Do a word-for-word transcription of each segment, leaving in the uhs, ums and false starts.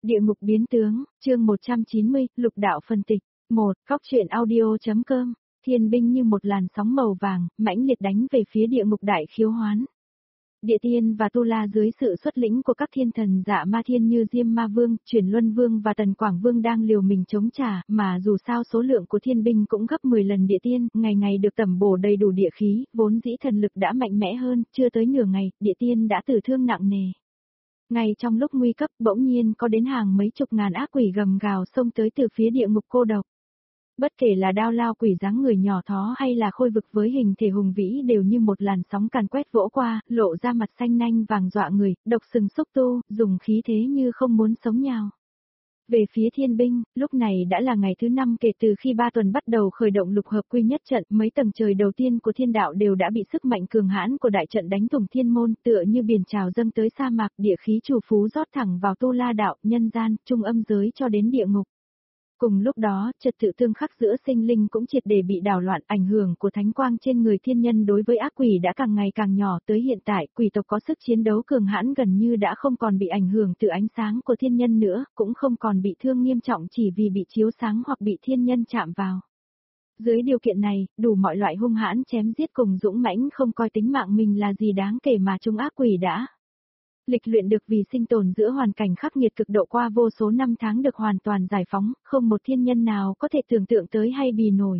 Địa ngục biến tướng, chương một trăm chín mươi, lục đạo phân tịch. một. Cóc truyện audio.com. Thiên binh như một làn sóng màu vàng, mãnh liệt đánh về phía địa ngục đại khiếu hoán. Địa tiên và tu la dưới sự xuất lĩnh của các thiên thần dạ ma thiên như Diêm Ma Vương, Chuyển Luân Vương và Tần Quảng Vương đang liều mình chống trả, mà dù sao số lượng của thiên binh cũng gấp mười lần địa tiên, ngày ngày được tẩm bổ đầy đủ địa khí, vốn dĩ thần lực đã mạnh mẽ hơn, chưa tới nửa ngày, địa tiên đã tử thương nặng nề. Ngay trong lúc nguy cấp, bỗng nhiên có đến hàng mấy chục ngàn ác quỷ gầm gào xông tới từ phía địa ngục cô độc. Bất kể là đao lao quỷ dáng người nhỏ thó hay là khôi vực với hình thể hùng vĩ đều như một làn sóng càn quét vỗ qua, lộ ra mặt xanh nanh vàng dọa người, độc sừng xúc tu, dùng khí thế như không muốn sống nhào. Về phía thiên binh, lúc này đã là ngày thứ năm kể từ khi ba tuần bắt đầu khởi động lục hợp quy nhất trận, mấy tầng trời đầu tiên của thiên đạo đều đã bị sức mạnh cường hãn của đại trận đánh thủng thiên môn, tựa như biển trào dâng tới sa mạc, địa khí chủ phú rót thẳng vào tu la đạo, nhân gian, trung âm giới cho đến địa ngục. Cùng lúc đó, trật tự tương khắc giữa sinh linh cũng triệt để bị đảo loạn, ảnh hưởng của thánh quang trên người thiên nhân đối với ác quỷ đã càng ngày càng nhỏ, tới hiện tại, quỷ tộc có sức chiến đấu cường hãn gần như đã không còn bị ảnh hưởng từ ánh sáng của thiên nhân nữa, cũng không còn bị thương nghiêm trọng chỉ vì bị chiếu sáng hoặc bị thiên nhân chạm vào. Dưới điều kiện này, đủ mọi loại hung hãn chém giết cùng dũng mãnh không coi tính mạng mình là gì đáng kể mà chúng ác quỷ đã lịch luyện được vì sinh tồn giữa hoàn cảnh khắc nghiệt cực độ qua vô số năm tháng được hoàn toàn giải phóng, không một thiên nhân nào có thể tưởng tượng tới hay bì nổi.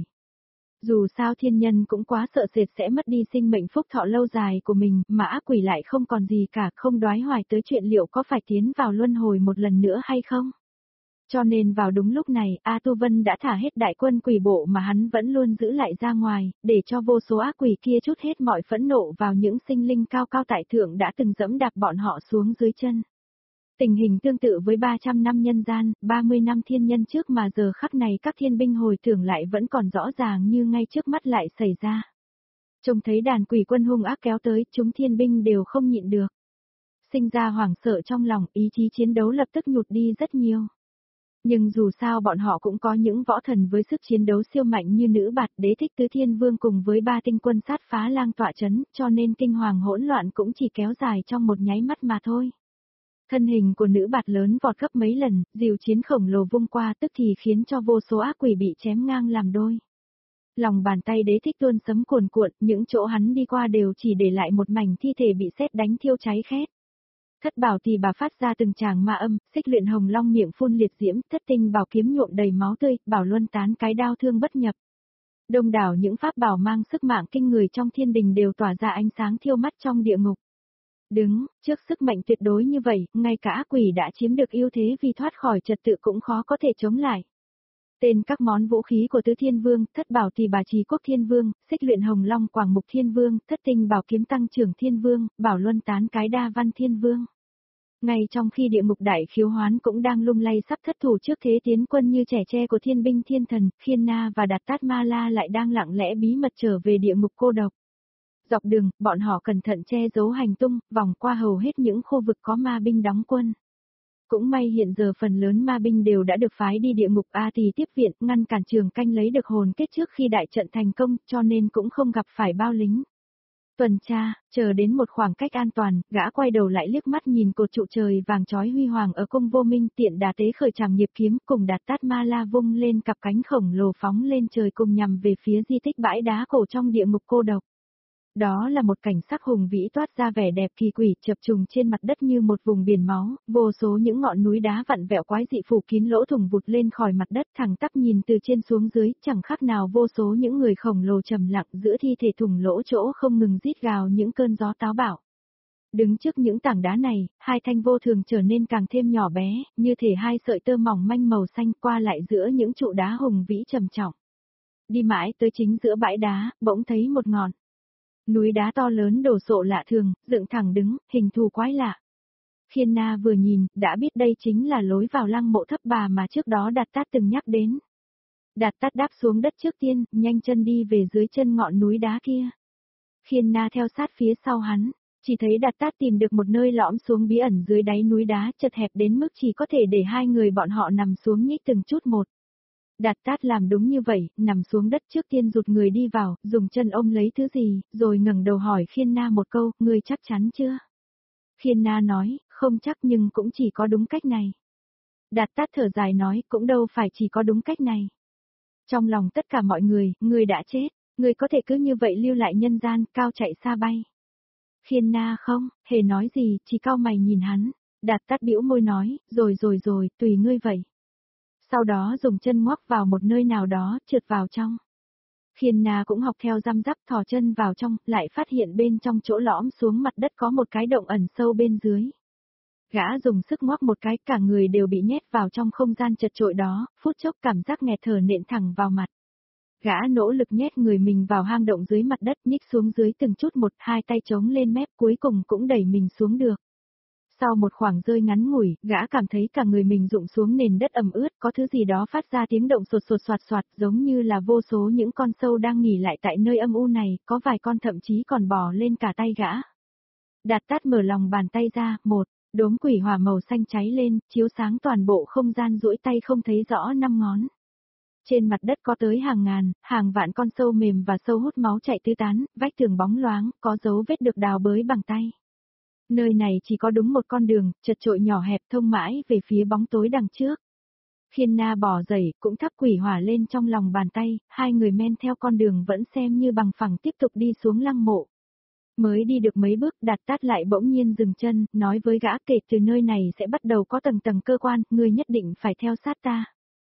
Dù sao thiên nhân cũng quá sợ sệt sẽ mất đi sinh mệnh phúc thọ lâu dài của mình, mà ác quỷ lại không còn gì cả, không đoái hoài tới chuyện liệu có phải tiến vào luân hồi một lần nữa hay không. Cho nên vào đúng lúc này, A Tu Vân đã thả hết đại quân quỷ bộ mà hắn vẫn luôn giữ lại ra ngoài, để cho vô số ác quỷ kia trút hết mọi phẫn nộ vào những sinh linh cao cao tại thượng đã từng dẫm đạp bọn họ xuống dưới chân. Tình hình tương tự với ba trăm năm nhân gian, ba mươi năm thiên nhân trước mà giờ khắc này các thiên binh hồi tưởng lại vẫn còn rõ ràng như ngay trước mắt lại xảy ra. Trông thấy đàn quỷ quân hung ác kéo tới, chúng thiên binh đều không nhịn được. Sinh ra hoảng sợ trong lòng, ý chí chiến đấu lập tức nhụt đi rất nhiều. Nhưng dù sao bọn họ cũng có những võ thần với sức chiến đấu siêu mạnh như nữ bạt đế thích tứ thiên vương cùng với ba tinh quân sát phá lang tọa chấn, cho nên kinh hoàng hỗn loạn cũng chỉ kéo dài trong một nháy mắt mà thôi. Thân hình của nữ bạt lớn vọt gấp mấy lần, diều chiến khổng lồ vung qua tức thì khiến cho vô số ác quỷ bị chém ngang làm đôi. Lòng bàn tay đế thích tuôn sấm cuồn cuộn, những chỗ hắn đi qua đều chỉ để lại một mảnh thi thể bị sét đánh thiêu cháy khét. Thất bảo thì bà phát ra từng tràng ma âm, xích luyện hồng long miệng phun liệt diễm, thất tinh bảo kiếm nhuộm đầy máu tươi, bảo luân tán cái đao thương bất nhập. Đông đảo những pháp bảo mang sức mạng kinh người trong thiên đình đều tỏa ra ánh sáng thiêu mắt trong địa ngục. Đứng, trước sức mạnh tuyệt đối như vậy, ngay cả ác quỷ đã chiếm được ưu thế vì thoát khỏi trật tự cũng khó có thể chống lại. Tên các món vũ khí của Tứ Thiên Vương, Thất Bảo Tỳ Bà Trì Quốc Thiên Vương, Xích Luyện Hồng Long Quảng Mục Thiên Vương, Thất Tinh Bảo Kiếm Tăng Trưởng Thiên Vương, Bảo Luân Tán Cái Đa Văn Thiên Vương. Ngay trong khi địa ngục đại khiếu hoán cũng đang lung lay sắp thất thủ trước thế tiến quân như trẻ tre của thiên binh thiên thần, Khiên Na và Đạt Tát Ma La lại đang lặng lẽ bí mật trở về địa ngục cô độc. Dọc đường, bọn họ cẩn thận che giấu hành tung, vòng qua hầu hết những khu vực có ma binh đóng quân. Cũng may hiện giờ phần lớn ma binh đều đã được phái đi địa ngục A Tỳ tiếp viện, ngăn cản Trường Canh lấy được hồn kết trước khi đại trận thành công, cho nên cũng không gặp phải bao lính. Tuần tra, chờ đến một khoảng cách an toàn, gã quay đầu lại liếc mắt nhìn cột trụ trời vàng chói huy hoàng ở cung vô minh, tiện đà tế khởi trảm nghiệp kiếm, cùng Đạt Tát Ma La vung lên cặp cánh khổng lồ phóng lên trời cùng nhằm về phía di tích bãi đá cổ trong địa ngục cô độc. Đó là một cảnh sắc hùng vĩ toát ra vẻ đẹp kỳ quỷ, chập trùng trên mặt đất như một vùng biển máu, vô số những ngọn núi đá vặn vẹo quái dị phủ kín lỗ thủng vụt lên khỏi mặt đất, thẳng tắp nhìn từ trên xuống dưới, chẳng khác nào vô số những người khổng lồ trầm lặng giữa thi thể thủng lỗ chỗ không ngừng rít gào những cơn gió táo bạo. Đứng trước những tảng đá này, hai thanh vô thường trở nên càng thêm nhỏ bé, như thể hai sợi tơ mỏng manh màu xanh qua lại giữa những trụ đá hùng vĩ trầm trọng. Đi mãi tới chính giữa bãi đá, bỗng thấy một ngọn núi đá to lớn đổ sộ lạ thường, dựng thẳng đứng, hình thù quái lạ. Khiên Na vừa nhìn, đã biết đây chính là lối vào lăng mộ Thấp Bà mà trước đó Đạt Tát từng nhắc đến. Đạt Tát đáp xuống đất trước tiên, nhanh chân đi về dưới chân ngọn núi đá kia. Khiên Na theo sát phía sau hắn, chỉ thấy Đạt Tát tìm được một nơi lõm xuống bí ẩn dưới đáy núi đá chật hẹp đến mức chỉ có thể để hai người bọn họ nằm xuống nhích từng chút một. Đạt Tát làm đúng như vậy, nằm xuống đất trước tiên rụt người đi vào, dùng chân ôm lấy thứ gì, rồi ngẩng đầu hỏi Khiên Na một câu, ngươi chắc chắn chưa? Khiên Na nói, không chắc nhưng cũng chỉ có đúng cách này. Đạt Tát thở dài nói, cũng đâu phải chỉ có đúng cách này. Trong lòng tất cả mọi người, ngươi đã chết, ngươi có thể cứ như vậy lưu lại nhân gian, cao chạy xa bay. Khiên Na không, hề nói gì, chỉ cau mày nhìn hắn. Đạt Tát bĩu môi nói, rồi rồi rồi, tùy ngươi vậy. Sau đó dùng chân ngoắc vào một nơi nào đó, trượt vào trong. Khiên Na cũng học theo răm rắp thò chân vào trong, lại phát hiện bên trong chỗ lõm xuống mặt đất có một cái động ẩn sâu bên dưới. Gã dùng sức ngoắc một cái, cả người đều bị nhét vào trong không gian chật chội đó, phút chốc cảm giác nghẹt thở nện thẳng vào mặt. Gã nỗ lực nhét người mình vào hang động dưới mặt đất, nhích xuống dưới từng chút một, hai tay chống lên mép, cuối cùng cũng đẩy mình xuống được. Sau một khoảng rơi ngắn ngủi, gã cảm thấy cả người mình rụng xuống nền đất ẩm ướt, có thứ gì đó phát ra tiếng động sột sột soạt soạt, giống như là vô số những con sâu đang nghỉ lại tại nơi âm u này, có vài con thậm chí còn bò lên cả tay gã. Đạt Tát mở lòng bàn tay ra, một đốm quỷ hỏa màu xanh cháy lên, chiếu sáng toàn bộ không gian, duỗi tay không thấy rõ năm ngón. Trên mặt đất có tới hàng ngàn, hàng vạn con sâu mềm và sâu hút máu chạy tứ tán, vách tường bóng loáng, có dấu vết được đào bới bằng tay. Nơi này chỉ có đúng một con đường, chật chội nhỏ hẹp thông mãi về phía bóng tối đằng trước. Khiên Na bỏ dậy, cũng thắp quỷ hỏa lên trong lòng bàn tay, hai người men theo con đường vẫn xem như bằng phẳng tiếp tục đi xuống lăng mộ. Mới đi được mấy bước, Đạt Tát lại bỗng nhiên dừng chân, nói với gã, kể từ nơi này sẽ bắt đầu có tầng tầng cơ quan, ngươi nhất định phải theo sát ta.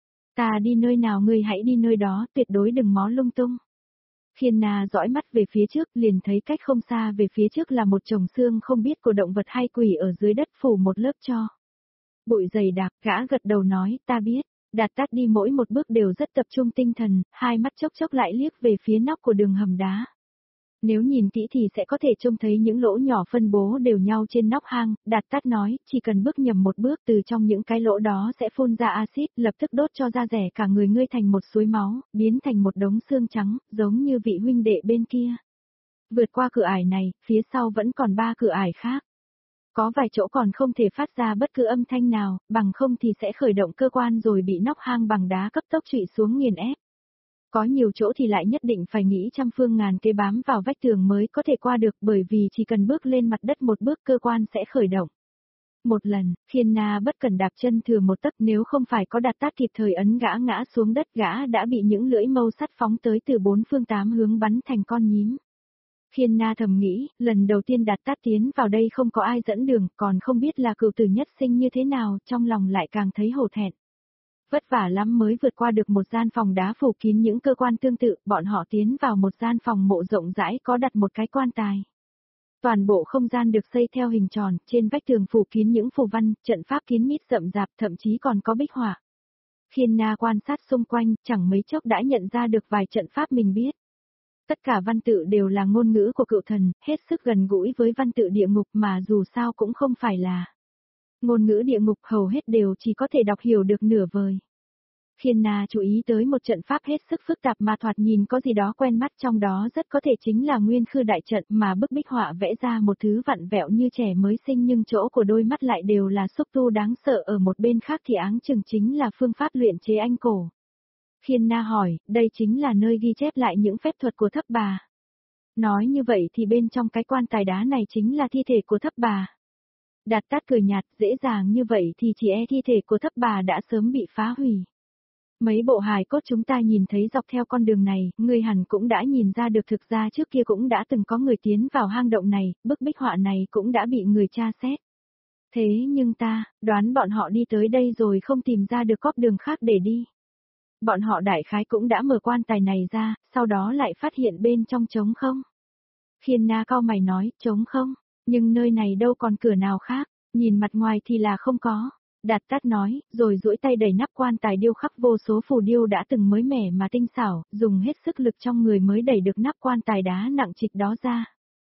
Ta đi nơi nào ngươi hãy đi nơi đó, tuyệt đối đừng mó lung tung. Khiên Na dõi mắt về phía trước, liền thấy cách không xa về phía trước là một chồng xương không biết của động vật hay quỷ ở dưới đất phủ một lớp tro. Bụi dày đặc, gã gật đầu nói, ta biết. Đạt Tát đi mỗi một bước đều rất tập trung tinh thần, hai mắt chốc chốc lại liếc về phía nóc của đường hầm đá. Nếu nhìn kỹ thì sẽ có thể trông thấy những lỗ nhỏ phân bố đều nhau trên nóc hang, Đạt Tát nói, chỉ cần bước nhầm một bước từ trong những cái lỗ đó sẽ phun ra axit, lập tức đốt cho da rẻ cả người ngươi thành một suối máu, biến thành một đống xương trắng, giống như vị huynh đệ bên kia. Vượt qua cửa ải này, phía sau vẫn còn ba cửa ải khác. Có vài chỗ còn không thể phát ra bất cứ âm thanh nào, bằng không thì sẽ khởi động cơ quan rồi bị nóc hang bằng đá cấp tốc trụy xuống nghiền ép. Có nhiều chỗ thì lại nhất định phải nghĩ trăm phương ngàn kế bám vào vách tường mới có thể qua được, bởi vì chỉ cần bước lên mặt đất một bước cơ quan sẽ khởi động. Một lần, Khiên Na bất cẩn đạp chân thừa một tấc, nếu không phải có Đạt Tát kịp thời ấn gã ngã xuống đất, gã đã bị những lưỡi mâu sắt phóng tới từ bốn phương tám hướng bắn thành con nhím. Khiên Na thầm nghĩ, lần đầu tiên Đạt Tát tiến vào đây không có ai dẫn đường, còn không biết là cửu tử nhất sinh như thế nào, trong lòng lại càng thấy hổ thẹn. Vất vả lắm mới vượt qua được một gian phòng đá phủ kín những cơ quan tương tự, bọn họ tiến vào một gian phòng mộ rộng rãi có đặt một cái quan tài. Toàn bộ không gian được xây theo hình tròn, trên vách tường phủ kín những phù văn, trận pháp kín mít rậm rạp, thậm chí còn có bích họa. Khiên Na quan sát xung quanh, chẳng mấy chốc đã nhận ra được vài trận pháp mình biết. Tất cả văn tự đều là ngôn ngữ của cựu thần, hết sức gần gũi với văn tự địa ngục mà dù sao cũng không phải là. Ngôn ngữ địa ngục hầu hết đều chỉ có thể đọc hiểu được nửa vời. Khiên Na chú ý tới một trận pháp hết sức phức tạp mà thoạt nhìn có gì đó quen mắt, trong đó rất có thể chính là nguyên khư đại trận, mà bức bích họa vẽ ra một thứ vặn vẹo như trẻ mới sinh, nhưng chỗ của đôi mắt lại đều là xúc tu đáng sợ, ở một bên khác thì áng chừng chính là phương pháp luyện chế anh cổ. Khiên Na hỏi, đây chính là nơi ghi chép lại những phép thuật của Thấp Bà. Nói như vậy thì bên trong cái quan tài đá này chính là thi thể của Thấp Bà. Đạt Tát cười nhạt, dễ dàng như vậy thì chỉ e thi thể của Thấp Bà đã sớm bị phá hủy. Mấy bộ hài cốt chúng ta nhìn thấy dọc theo con đường này, người hẳn cũng đã nhìn ra được, thực ra trước kia cũng đã từng có người tiến vào hang động này, bức bích họa này cũng đã bị người tra xét. Thế nhưng ta, đoán bọn họ đi tới đây rồi không tìm ra được cóp đường khác để đi. Bọn họ đại khái cũng đã mở quan tài này ra, sau đó lại phát hiện bên trong trống không. Khiên Na cau mày nói, trống không, nhưng nơi này đâu còn cửa nào khác, nhìn mặt ngoài thì là không có. Đạt Tát nói, rồi duỗi tay đẩy nắp quan tài điêu khắc vô số phù điêu đã từng mới mẻ mà tinh xảo, dùng hết sức lực trong người mới đẩy được nắp quan tài đá nặng trịch đó ra.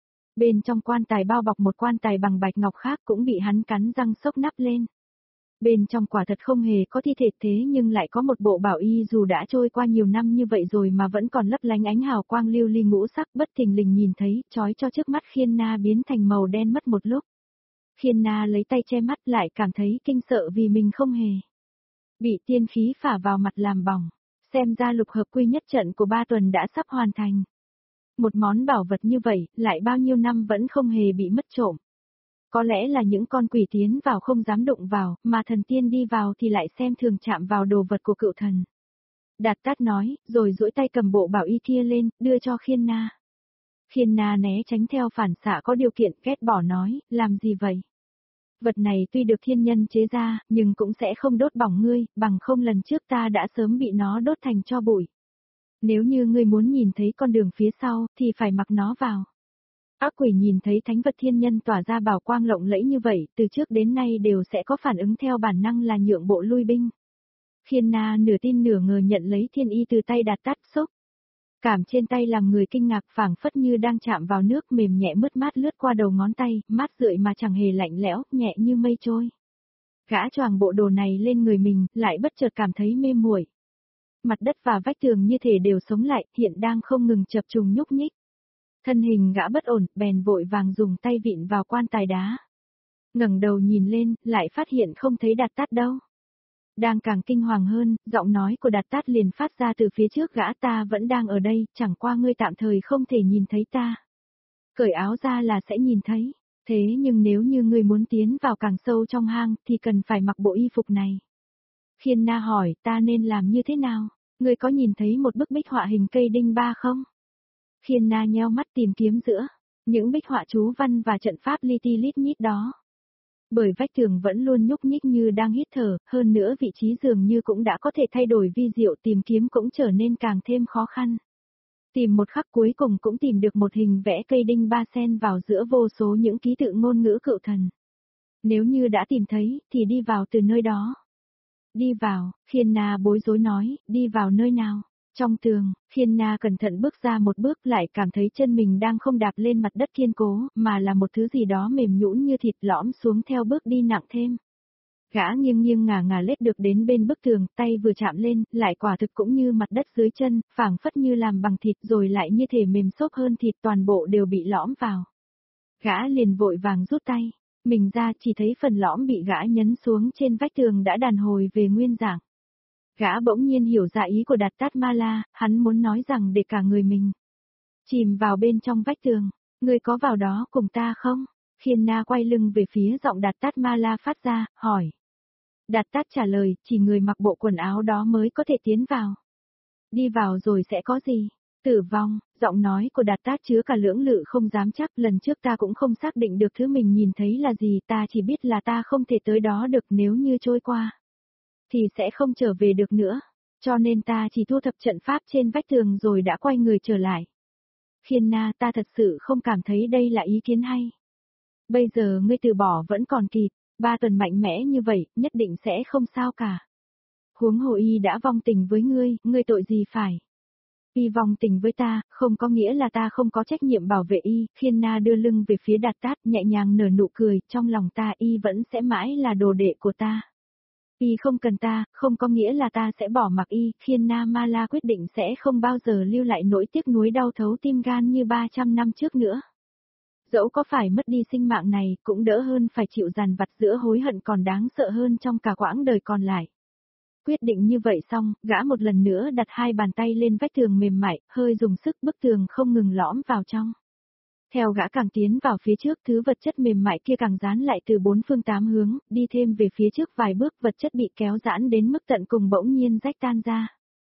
Bên trong quan tài bao bọc một quan tài bằng bạch ngọc khác cũng bị hắn cắn răng xốc nắp lên. Bên trong quả thật không hề có thi thể, thế nhưng lại có một bộ bảo y dù đã trôi qua nhiều năm như vậy rồi mà vẫn còn lấp lánh ánh hào quang lưu ly ngũ sắc, bất thình lình nhìn thấy, chói cho trước mắt Khiên Na biến thành màu đen mất một lúc. Khiên Na lấy tay che mắt, lại cảm thấy kinh sợ vì mình không hề bị tiên khí phả vào mặt làm bỏng. Xem ra lục hợp quy nhất trận của ba tuần đã sắp hoàn thành. Một món bảo vật như vậy, lại bao nhiêu năm vẫn không hề bị mất trộm. Có lẽ là những con quỷ tiến vào không dám đụng vào, mà thần tiên đi vào thì lại xem thường chạm vào đồ vật của cựu thần. Đạt Tát nói, rồi duỗi tay cầm bộ bảo y kia lên, đưa cho Khiên Na. Khiên Na né tránh theo phản xạ có điều kiện, ghét bỏ nói, làm gì vậy? Vật này tuy được thiên nhân chế ra, nhưng cũng sẽ không đốt bỏng ngươi, bằng không lần trước ta đã sớm bị nó đốt thành tro bụi. Nếu như ngươi muốn nhìn thấy con đường phía sau, thì phải mặc nó vào. Ác quỷ nhìn thấy thánh vật thiên nhân tỏa ra bảo quang lộng lẫy như vậy, từ trước đến nay đều sẽ có phản ứng theo bản năng là nhượng bộ lui binh. Khiên Na nửa tin nửa ngờ nhận lấy thiên y từ tay Đạt Tát xúc. Cảm trên tay làm người kinh ngạc, phảng phất như đang chạm vào nước mềm nhẹ mướt mát lướt qua đầu ngón tay, mát rượi mà chẳng hề lạnh lẽo, nhẹ như mây trôi. Gã choàng bộ đồ này lên người mình, lại bất chợt cảm thấy mê muội. Mặt đất và vách tường như thể đều sống lại, hiện đang không ngừng chập trùng nhúc nhích. Thân hình gã bất ổn, bèn vội vàng dùng tay vịn vào quan tài đá. Ngẩng đầu nhìn lên, lại phát hiện không thấy Đạt Tát đâu. Đang càng kinh hoàng hơn, giọng nói của Đạt Tát liền phát ra từ phía trước gã, ta vẫn đang ở đây, chẳng qua ngươi tạm thời không thể nhìn thấy ta. Cởi áo ra là sẽ nhìn thấy, thế nhưng nếu như ngươi muốn tiến vào càng sâu trong hang thì cần phải mặc bộ y phục này. Khiên Na hỏi, ta nên làm như thế nào? Ngươi có nhìn thấy một bức bích họa hình cây đinh ba không? Khiên Na nheo mắt tìm kiếm giữa những bích họa chú văn và trận pháp li ti lít nhít đó. Bởi vách tường vẫn luôn nhúc nhích như đang hít thở, hơn nữa vị trí dường như cũng đã có thể thay đổi vi diệu, tìm kiếm cũng trở nên càng thêm khó khăn. Tìm một khắc cuối cùng cũng tìm được một hình vẽ cây đinh ba sen vào giữa vô số những ký tự ngôn ngữ cựu thần. Nếu như đã tìm thấy, thì đi vào từ nơi đó. Đi vào, Khiên Na bối rối nói, đi vào nơi nào? Trong tường, Khiên Na cẩn thận bước ra một bước, lại cảm thấy chân mình đang không đạp lên mặt đất kiên cố, mà là một thứ gì đó mềm nhũn như thịt lõm xuống theo bước đi nặng thêm. Gã nghiêng nghiêng ngả ngả lết được đến bên bức tường, tay vừa chạm lên, lại quả thực cũng như mặt đất dưới chân, phảng phất như làm bằng thịt rồi lại như thể mềm xốp hơn thịt, toàn bộ đều bị lõm vào. Gã liền vội vàng rút tay mình ra, chỉ thấy phần lõm bị gã nhấn xuống trên vách tường đã đàn hồi về nguyên dạng. Gã bỗng nhiên hiểu ra ý của Đạt Tát Ma La, hắn muốn nói rằng để cả người mình chìm vào bên trong vách tường. Ngươi có vào đó cùng ta không? Khiên Na quay lưng về phía giọng Đạt Tát Ma La phát ra, hỏi. Đạt Tát trả lời, chỉ người mặc bộ quần áo đó mới có thể tiến vào. Đi vào rồi sẽ có gì? Tử vong. Giọng nói của Đạt Tát chứa cả lưỡng lự không dám chắc, lần trước ta cũng không xác định được thứ mình nhìn thấy là gì, ta chỉ biết là ta không thể tới đó được, nếu như trôi qua thì sẽ không trở về được nữa, cho nên ta chỉ thu thập trận pháp trên vách tường rồi đã quay người trở lại. Khiên Na, ta thật sự không cảm thấy đây là ý kiến hay. Bây giờ ngươi từ bỏ vẫn còn kịp, ba tuần mạnh mẽ như vậy, nhất định sẽ không sao cả. Huống hồ y đã vong tình với ngươi, ngươi tội gì phải? Y vong tình với ta, không có nghĩa là ta không có trách nhiệm bảo vệ y. Khiên Na đưa lưng về phía Đạt Tát, nhẹ nhàng nở nụ cười, trong lòng ta y vẫn sẽ mãi là đồ đệ của ta. Y không cần ta, không có nghĩa là ta sẽ bỏ mặc y. Khiên Na Ma La quyết định sẽ không bao giờ lưu lại nỗi tiếc nuối đau thấu tim gan như ba trăm năm trước nữa. Dẫu có phải mất đi sinh mạng này, cũng đỡ hơn phải chịu dằn vặt giữa hối hận còn đáng sợ hơn trong cả quãng đời còn lại. Quyết định như vậy xong, gã một lần nữa đặt hai bàn tay lên vách tường mềm mại, hơi dùng sức, bức tường không ngừng lõm vào trong. Theo gã càng tiến vào phía trước, thứ vật chất mềm mại kia càng dán lại từ bốn phương tám hướng, đi thêm về phía trước vài bước, vật chất bị kéo giãn đến mức tận cùng bỗng nhiên rách tan ra.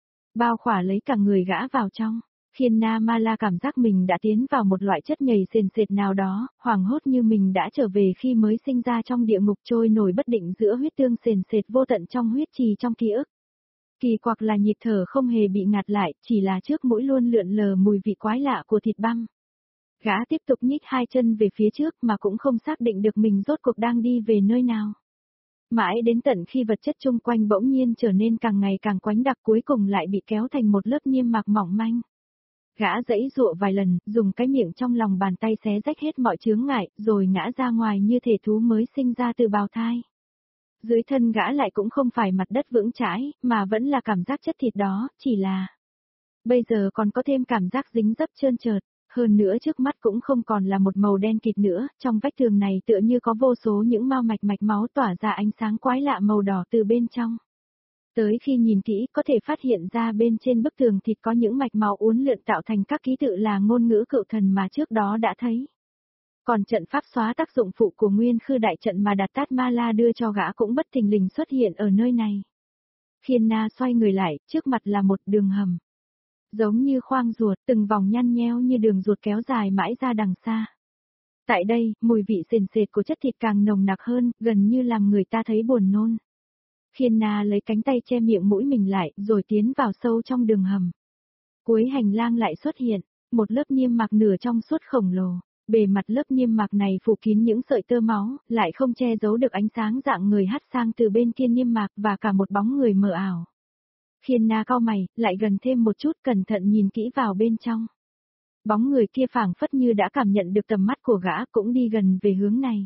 Bao khỏa lấy cả người gã vào trong. Khiên Na Ma La cảm giác mình đã tiến vào một loại chất nhầy sền sệt nào đó, hoảng hốt như mình đã trở về khi mới sinh ra trong địa ngục, trôi nổi bất định giữa huyết tương sền sệt vô tận trong huyết trì trong ký ức. Kỳ quặc là nhịp thở không hề bị ngạt lại, chỉ là trước mũi luôn lượn lờ mùi vị quái lạ của thịt băm. Gã tiếp tục nhích hai chân về phía trước mà cũng không xác định được mình rốt cuộc đang đi về nơi nào. Mãi đến tận khi vật chất chung quanh bỗng nhiên trở nên càng ngày càng quánh đặc, cuối cùng lại bị kéo thành một lớp niêm mạc mỏng manh. Gã giãy giụa vài lần, dùng cái miệng trong lòng bàn tay xé rách hết mọi chướng ngại, rồi ngã ra ngoài như thể thú mới sinh ra từ bào thai. Dưới thân gã lại cũng không phải mặt đất vững chãi, mà vẫn là cảm giác chất thịt đó, chỉ là bây giờ còn có thêm cảm giác dính dấp trơn trượt. Hơn nữa trước mắt cũng không còn là một màu đen kịt nữa, trong vách tường này tựa như có vô số những mao mạch mạch máu tỏa ra ánh sáng quái lạ màu đỏ từ bên trong. Tới khi nhìn kỹ có thể phát hiện ra bên trên bức tường thịt có những mạch máu uốn lượn tạo thành các ký tự là ngôn ngữ cựu thần mà trước đó đã thấy. Còn trận pháp xóa tác dụng phụ của nguyên khư đại trận mà Đạt Tát Ma La đưa cho gã cũng bất thình lình xuất hiện ở nơi này. Khiên Na xoay người lại, trước mặt là một đường hầm. Giống như khoang ruột, từng vòng nhăn nheo như đường ruột kéo dài mãi ra đằng xa. Tại đây, mùi vị sền sệt của chất thịt càng nồng nặc hơn, gần như làm người ta thấy buồn nôn. Khiên Na lấy cánh tay che miệng mũi mình lại, rồi tiến vào sâu trong đường hầm. Cuối hành lang lại xuất hiện, một lớp niêm mạc nửa trong suốt khổng lồ. Bề mặt lớp niêm mạc này phủ kín những sợi tơ máu, lại không che giấu được ánh sáng dạng người hắt sang từ bên kia niêm mạc và cả một bóng người mờ ảo. Khiên Na cau mày, lại gần thêm một chút, cẩn thận nhìn kỹ vào bên trong. Bóng người kia phảng phất như đã cảm nhận được tầm mắt của gã, cũng đi gần về hướng này.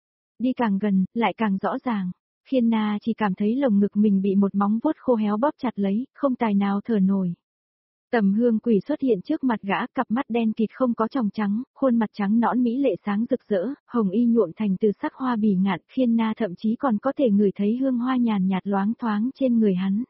Đi càng gần, lại càng rõ ràng. Khiên Na chỉ cảm thấy lồng ngực mình bị một móng vuốt khô héo bóp chặt lấy, không tài nào thở nổi. Tầm Hương Quỷ xuất hiện trước mặt gã, cặp mắt đen kịt không có tròng trắng, khuôn mặt trắng nõn mỹ lệ sáng rực rỡ, hồng y nhuộm thành từ sắc hoa bỉ ngạn, Khiên Na thậm chí còn có thể ngửi thấy hương hoa nhàn nhạt loáng thoáng trên người hắn.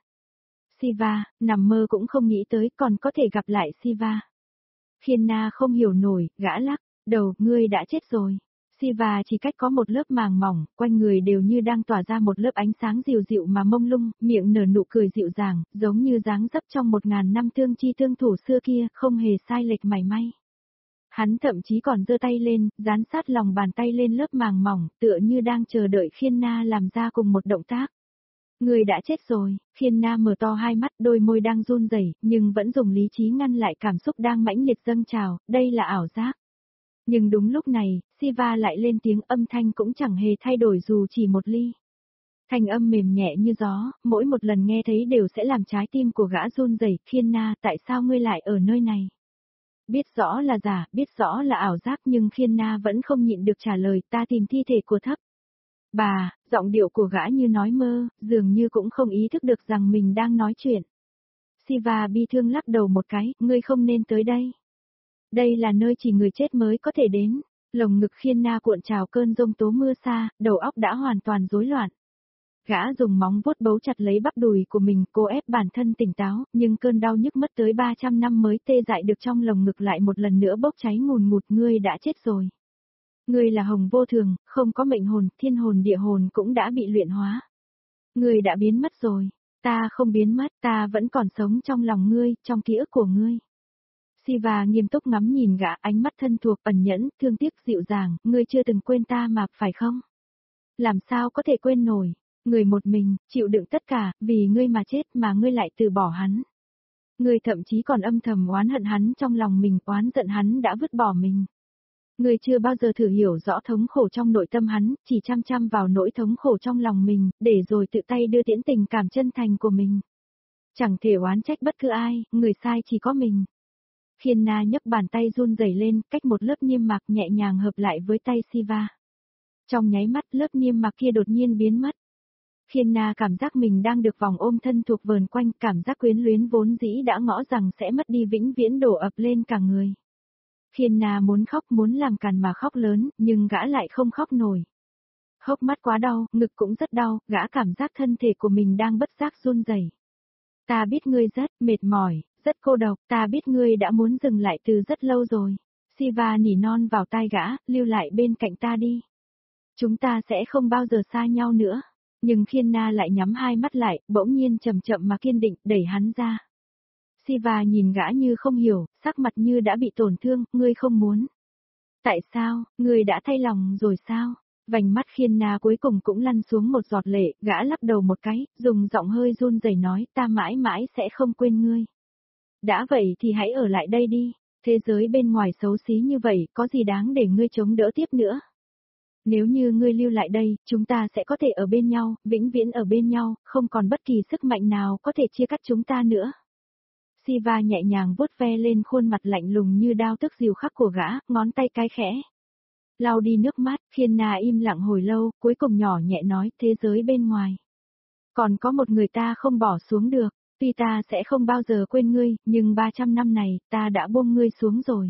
Siva, nằm mơ cũng không nghĩ tới còn có thể gặp lại Siva. Khiên Na không hiểu nổi, gã lắc đầu, ngươi đã chết rồi. Siva chỉ cách có một lớp màng mỏng, quanh người đều như đang tỏa ra một lớp ánh sáng dịu dịu mà mông lung, miệng nở nụ cười dịu dàng, giống như dáng dấp trong một ngàn năm thương chi thương thủ xưa kia, không hề sai lệch mảy may. Hắn thậm chí còn giơ tay lên, dán sát lòng bàn tay lên lớp màng mỏng, tựa như đang chờ đợi Khiên Na làm ra cùng một động tác. Người đã chết rồi, Khiên Na mở to hai mắt, đôi môi đang run rẩy, nhưng vẫn dùng lý trí ngăn lại cảm xúc đang mãnh liệt dâng trào, đây là ảo giác. Nhưng đúng lúc này, Siva lại lên tiếng, âm thanh cũng chẳng hề thay đổi dù chỉ một ly. Thanh âm mềm nhẹ như gió, mỗi một lần nghe thấy đều sẽ làm trái tim của gã run rẩy. Khiên Na, tại sao ngươi lại ở nơi này? Biết rõ là giả, biết rõ là ảo giác, nhưng Khiên Na vẫn không nhịn được trả lời, ta tìm thi thể của Thấp. Bà, giọng điệu của gã như nói mơ, dường như cũng không ý thức được rằng mình đang nói chuyện. Siva bi thương lắc đầu một cái, ngươi không nên tới đây. Đây là nơi chỉ người chết mới có thể đến. Lồng ngực Khiên Na cuộn trào cơn giông tố mưa xa, đầu óc đã hoàn toàn rối loạn. Gã dùng móng vuốt bấu chặt lấy bắp đùi của mình, cố ép bản thân tỉnh táo, nhưng cơn đau nhức mất tới ba trăm năm mới tê dại được trong lồng ngực lại một lần nữa bốc cháy ngùn ngụt. Ngươi đã chết rồi. Ngươi là hồng vô thường, không có mệnh hồn, thiên hồn địa hồn cũng đã bị luyện hóa. Ngươi đã biến mất rồi. Ta không biến mất, ta vẫn còn sống trong lòng ngươi, trong ký ức của ngươi. Siva nghiêm túc ngắm nhìn gã, ánh mắt thân thuộc, ẩn nhẫn, thương tiếc, dịu dàng, ngươi chưa từng quên ta mà, phải không? Làm sao có thể quên nổi? Người một mình, chịu đựng tất cả, vì ngươi mà chết mà ngươi lại từ bỏ hắn. Ngươi thậm chí còn âm thầm oán hận hắn trong lòng mình, oán giận hắn đã vứt bỏ mình. Ngươi chưa bao giờ thử hiểu rõ thống khổ trong nội tâm hắn, chỉ chăm chăm vào nỗi thống khổ trong lòng mình, để rồi tự tay đưa tiễn tình cảm chân thành của mình. Chẳng thể oán trách bất cứ ai, người sai chỉ có mình. Khiên Na nhấc bàn tay run rẩy lên, cách một lớp niêm mạc nhẹ nhàng hợp lại với tay Siva. Trong nháy mắt lớp niêm mạc kia đột nhiên biến mất. Khiên Na cảm giác mình đang được vòng ôm thân thuộc vờn quanh, cảm giác quyến luyến vốn dĩ đã ngõ rằng sẽ mất đi vĩnh viễn đổ ập lên cả người. Khiên Na muốn khóc, muốn làm càn mà khóc lớn, nhưng gã lại không khóc nổi. Hốc mắt quá đau, ngực cũng rất đau, gã cảm giác thân thể của mình đang bất giác run rẩy. Ta biết ngươi rất mệt mỏi, rất cô độc, ta biết ngươi đã muốn dừng lại từ rất lâu rồi. Siva nỉ non vào tai gã, lưu lại bên cạnh ta đi. Chúng ta sẽ không bao giờ xa nhau nữa. Nhưng Khiên Na lại nhắm hai mắt lại, bỗng nhiên chậm chậm mà kiên định, đẩy hắn ra. Siva nhìn gã như không hiểu, sắc mặt như đã bị tổn thương, ngươi không muốn. Tại sao, ngươi đã thay lòng rồi sao? Vành mắt Khiên Na cuối cùng cũng lăn xuống một giọt lệ, gã lắc đầu một cái, dùng giọng hơi run rẩy nói, ta mãi mãi sẽ không quên ngươi. Đã vậy thì hãy ở lại đây đi, thế giới bên ngoài xấu xí như vậy, có gì đáng để ngươi chống đỡ tiếp nữa. Nếu như ngươi lưu lại đây, chúng ta sẽ có thể ở bên nhau, vĩnh viễn ở bên nhau, không còn bất kỳ sức mạnh nào có thể chia cắt chúng ta nữa. Siva nhẹ nhàng vuốt ve lên khuôn mặt lạnh lùng như đao tức dìu khắc của gã, ngón tay cái khẽ. Lau đi nước mắt, Khiên Na im lặng hồi lâu, cuối cùng nhỏ nhẹ nói, thế giới bên ngoài. Còn có một người ta không bỏ xuống được, tuy ta sẽ không bao giờ quên ngươi, nhưng ba trăm năm này, ta đã buông ngươi xuống rồi.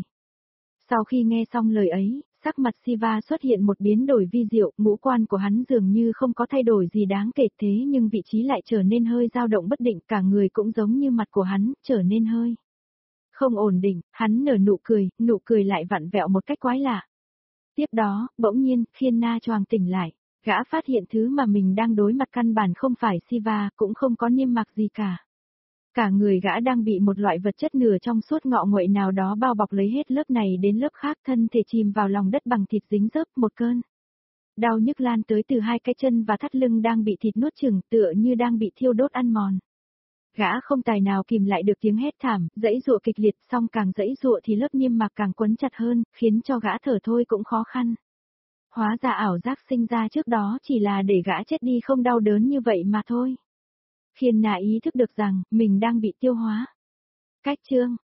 Sau khi nghe xong lời ấy, sắc mặt Siva xuất hiện một biến đổi vi diệu, ngũ quan của hắn dường như không có thay đổi gì đáng kể thế nhưng vị trí lại trở nên hơi dao động bất định, cả người cũng giống như mặt của hắn, trở nên hơi không ổn định, hắn nở nụ cười, nụ cười lại vặn vẹo một cách quái lạ. Tiếp đó, bỗng nhiên, Khiên Na choàng tỉnh lại. Gã phát hiện thứ mà mình đang đối mặt căn bản không phải Siva, cũng không có niêm mạc gì cả. Cả người gã đang bị một loại vật chất nửa trong suốt ngọ nguậy nào đó bao bọc lấy hết lớp này đến lớp khác, thân thể chìm vào lòng đất bằng thịt dính dớp, một cơn đau nhức lan tới từ hai cái chân và thắt lưng đang bị thịt nuốt chửng, tựa như đang bị thiêu đốt ăn mòn. Gã không tài nào kìm lại được tiếng hét thảm, dãy dụa kịch liệt, song càng dãy dụa thì lớp niêm mạc càng quấn chặt hơn, khiến cho gã thở thôi cũng khó khăn. Hóa ra ảo giác sinh ra trước đó chỉ là để gã chết đi không đau đớn như vậy mà thôi. Khiên Na ý thức được rằng, mình đang bị tiêu hóa. Cách chương